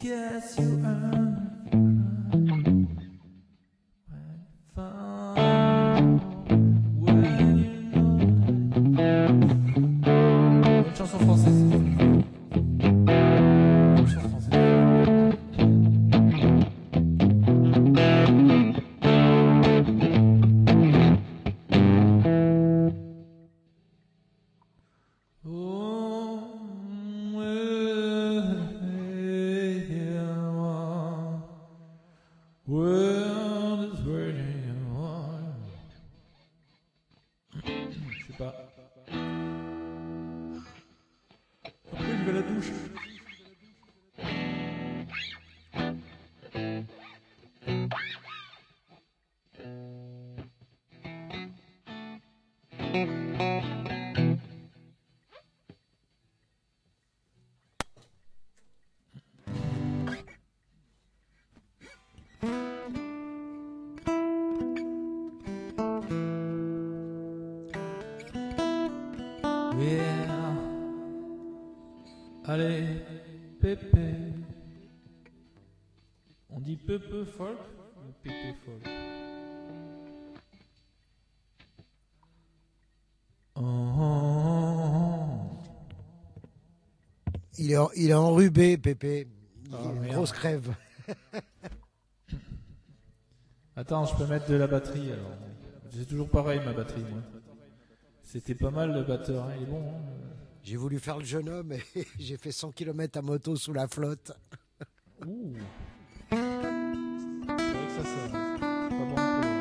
guess you earn une chanson française. Une chanson française. World is burning on. Je sais pas. Après, je vais à la douche. Yeah. Allez, Pépé. On dit Pépé folk ou Pépé folk? Oh. Il est enrubé, Pépé. Il a une merde. grosse crève. Attends, je peux mettre de la batterie alors. C'est toujours pareil ma batterie, moi. C'était pas mal le batteur, hein, il est bon. Hein. J'ai voulu faire le jeune homme et j'ai fait 100 km à moto sous la flotte. Ouh. C'est vrai que ça, c'est pas bon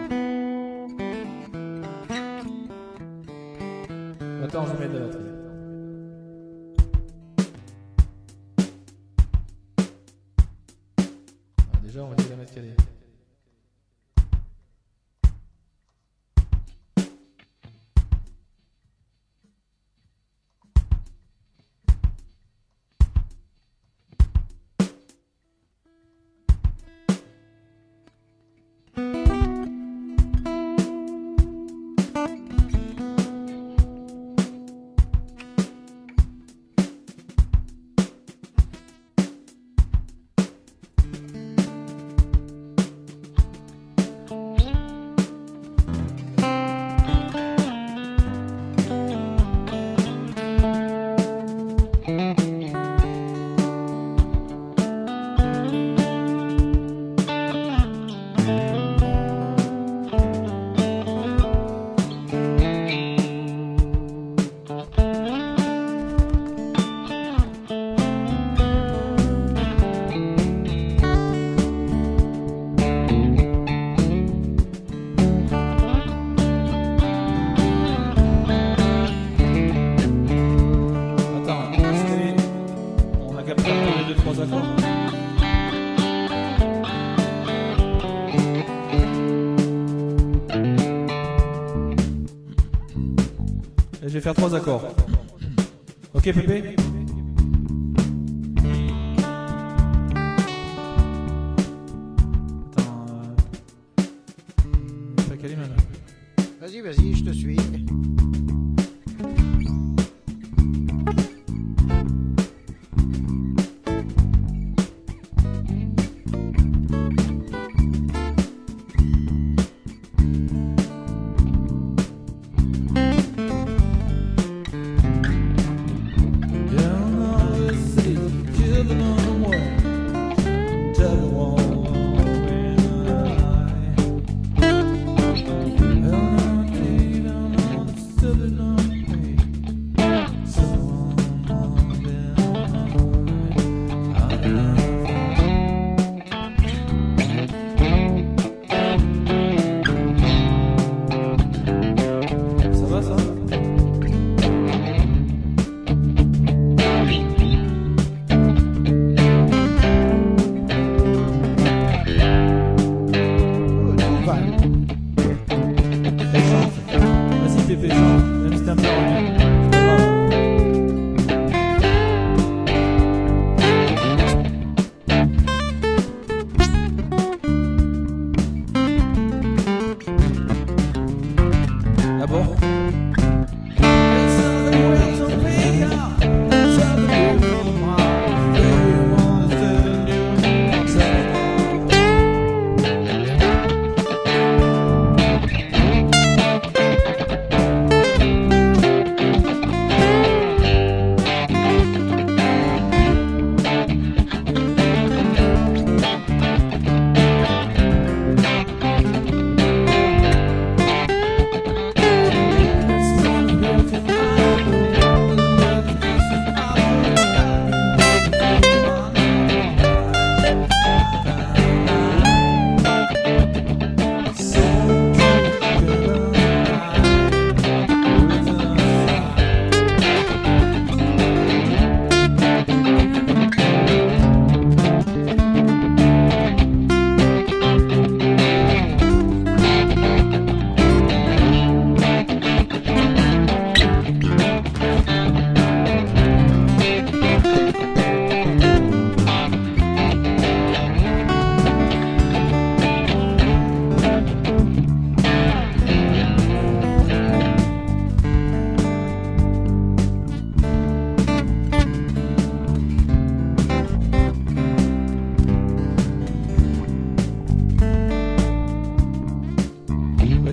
pour... Attends, je mets de la batterie. Ah, déjà, on va essayer de la mettre calée. Je vais faire 3 accords. Ok, Pépé? Attends, pas calé maintenant. Vas-y, je te suis. Still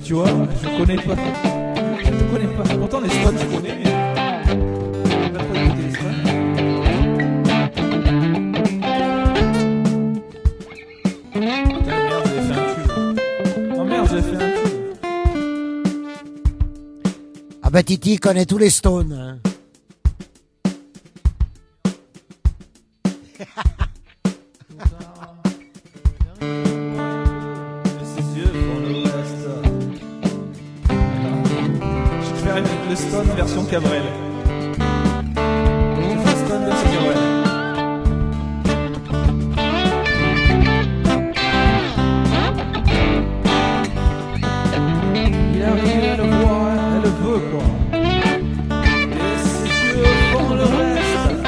Tu vois, je connais pas. Je connais pas. Pourtant les Stones, je connais, mais j'ai pas trop écouté les Stones. Putain, merde, j'avais fait un tube. Oh merde, j'avais fait un tube. Ah bah Titi connaît tous les Stones. Hein. Le Stone version Cabrel. Je fais Stone version Cabrel. Il arrive, elle le voit, elle le veut quoi. Et ses yeux font le reste.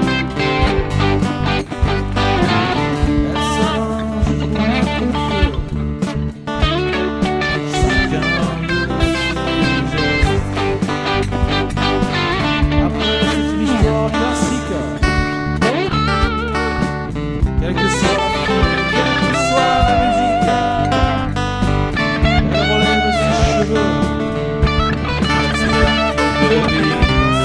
Elle s'arrange pour un coup de feu. Chacun de ses gestes. Après, c'est une histoire classique. Quelle que soit la musique, elle relève ses cheveux. Elle s'écarte de lui.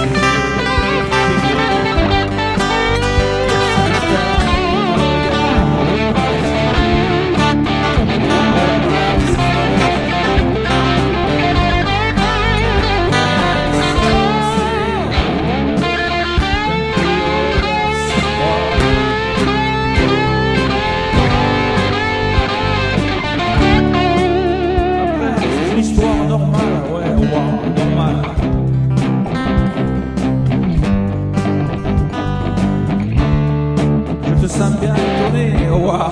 Ça me bien étonné, waouh.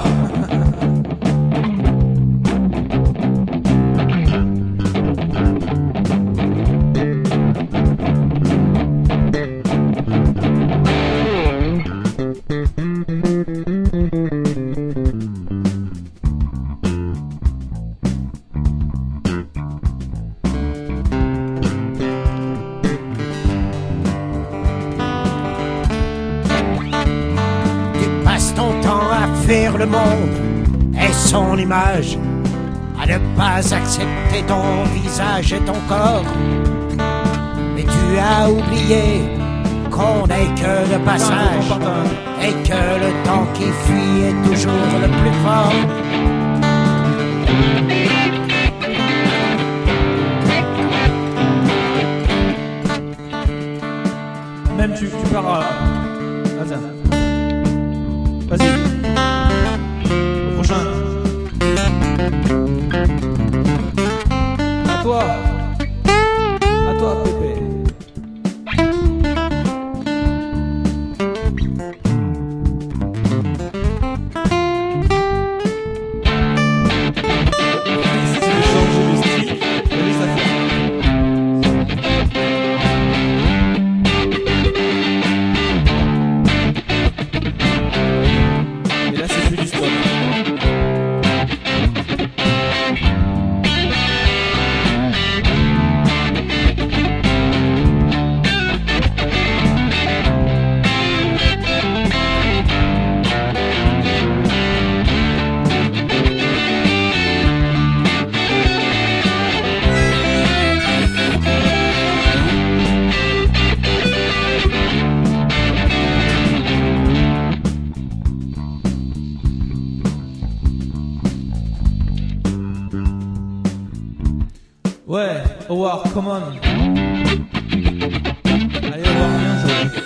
Faire le monde et son image, à ne pas accepter ton visage et ton corps. Mais tu as oublié qu'on n'est que de passage et que le temps qui fuit est toujours le plus fort. Même tu pars à... Vas-y. À toi, Pépé. Et là, c'est plus du stop. Ouais, Howard, come on. Allez, Howard, bien joué.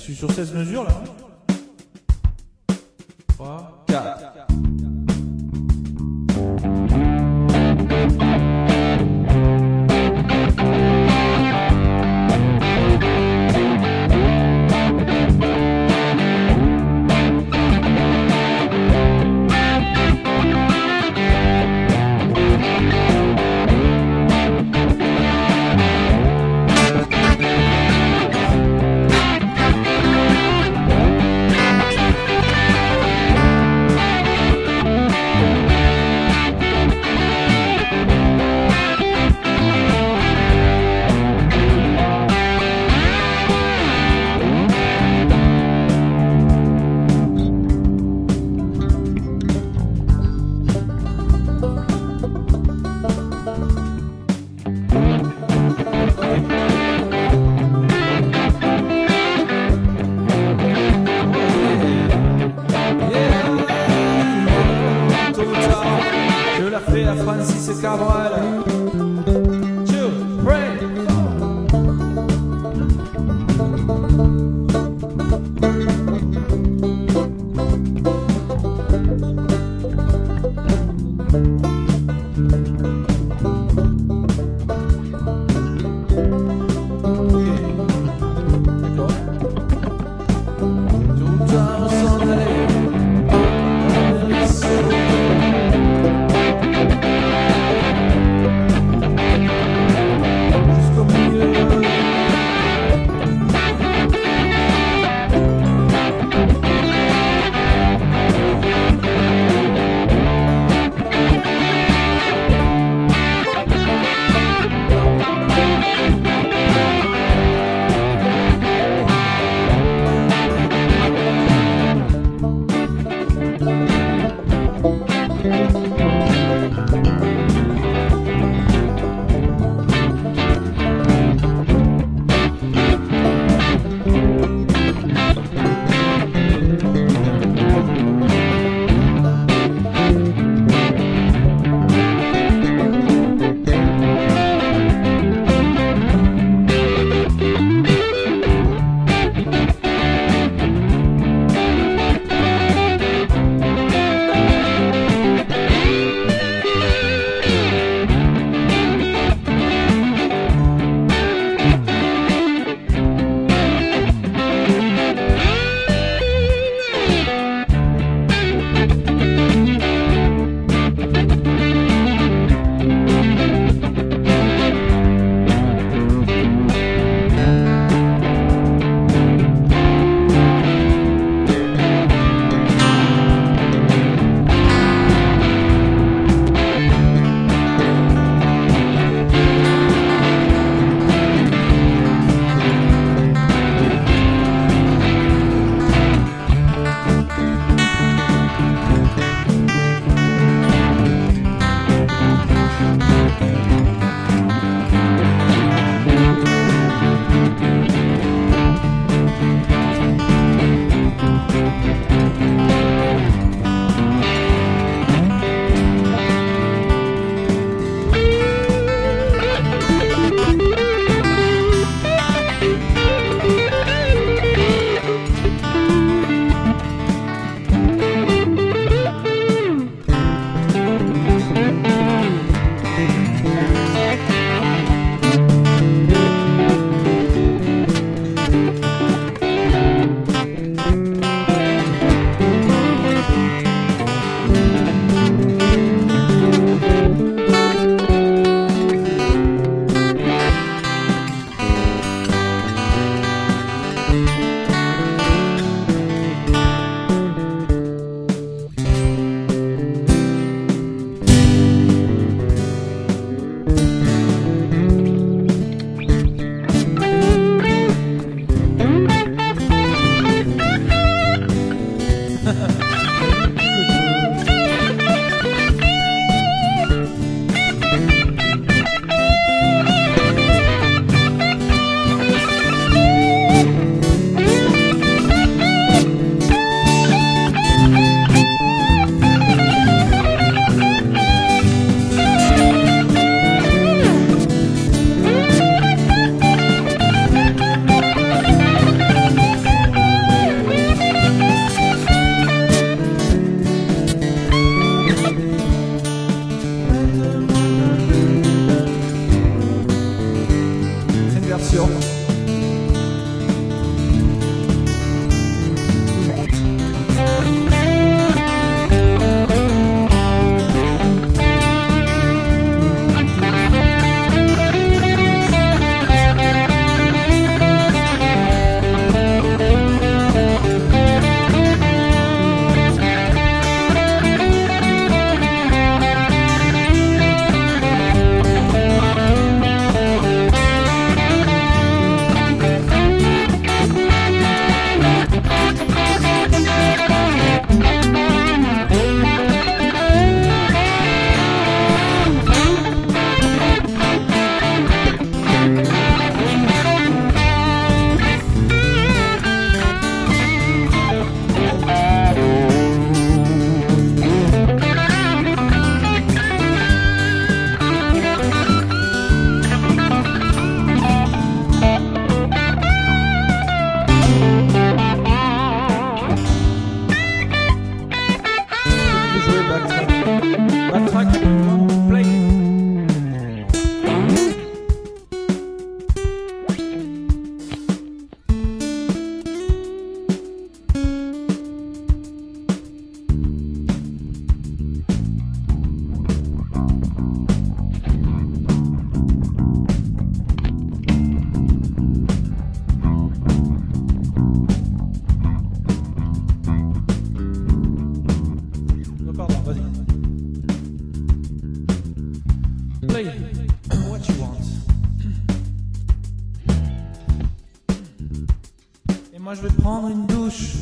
je suis sur 16 mesures là. 3, 4. version. Backtrack, play. Oh, pardon, vas-y. Play what you want. Et moi je vais prendre une douche.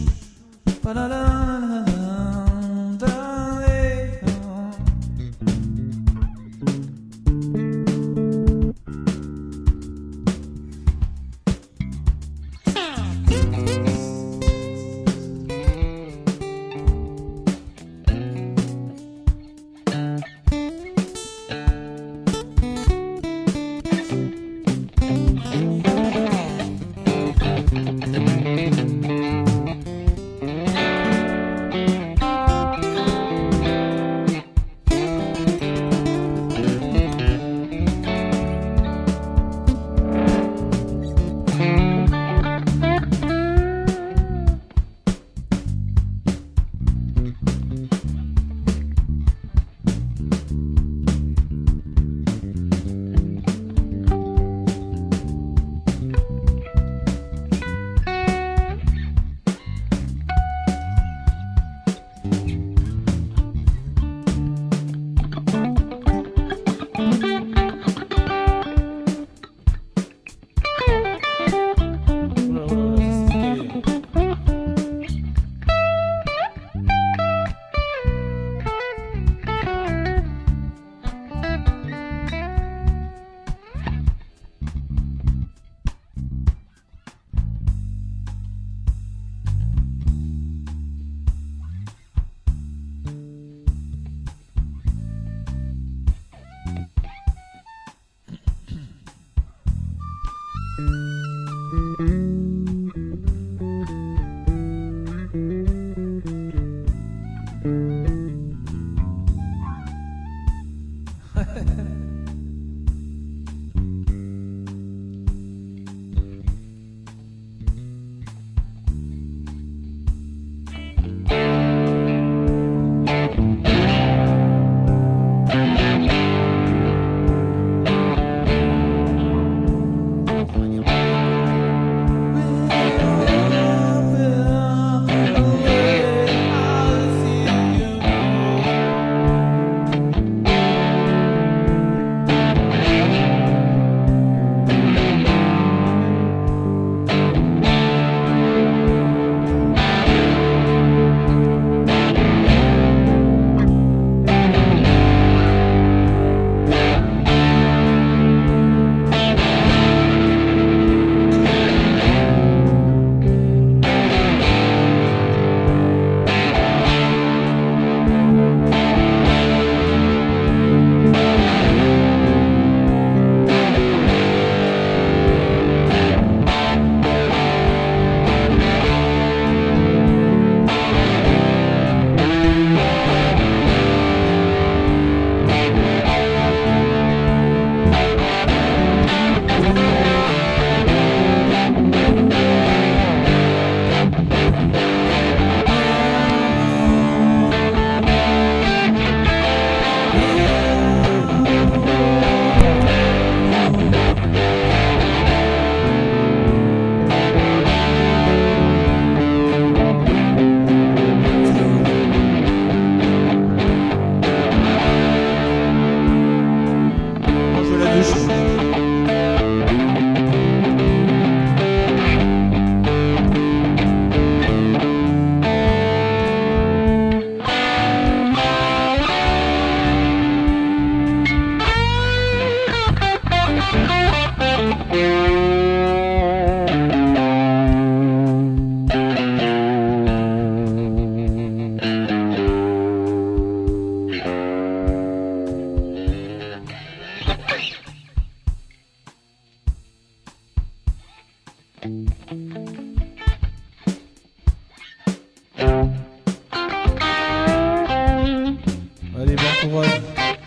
Allez, bon courage.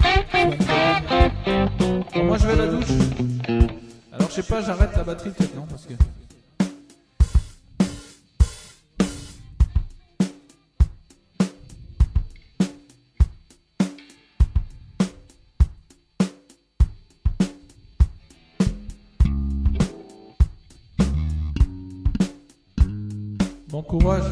Bon, moi je vais à la douche. Alors je sais pas, j'arrête la batterie peut-être, non, parce que... Bon courage.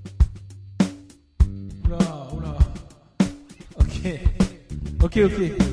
Oula. Ok.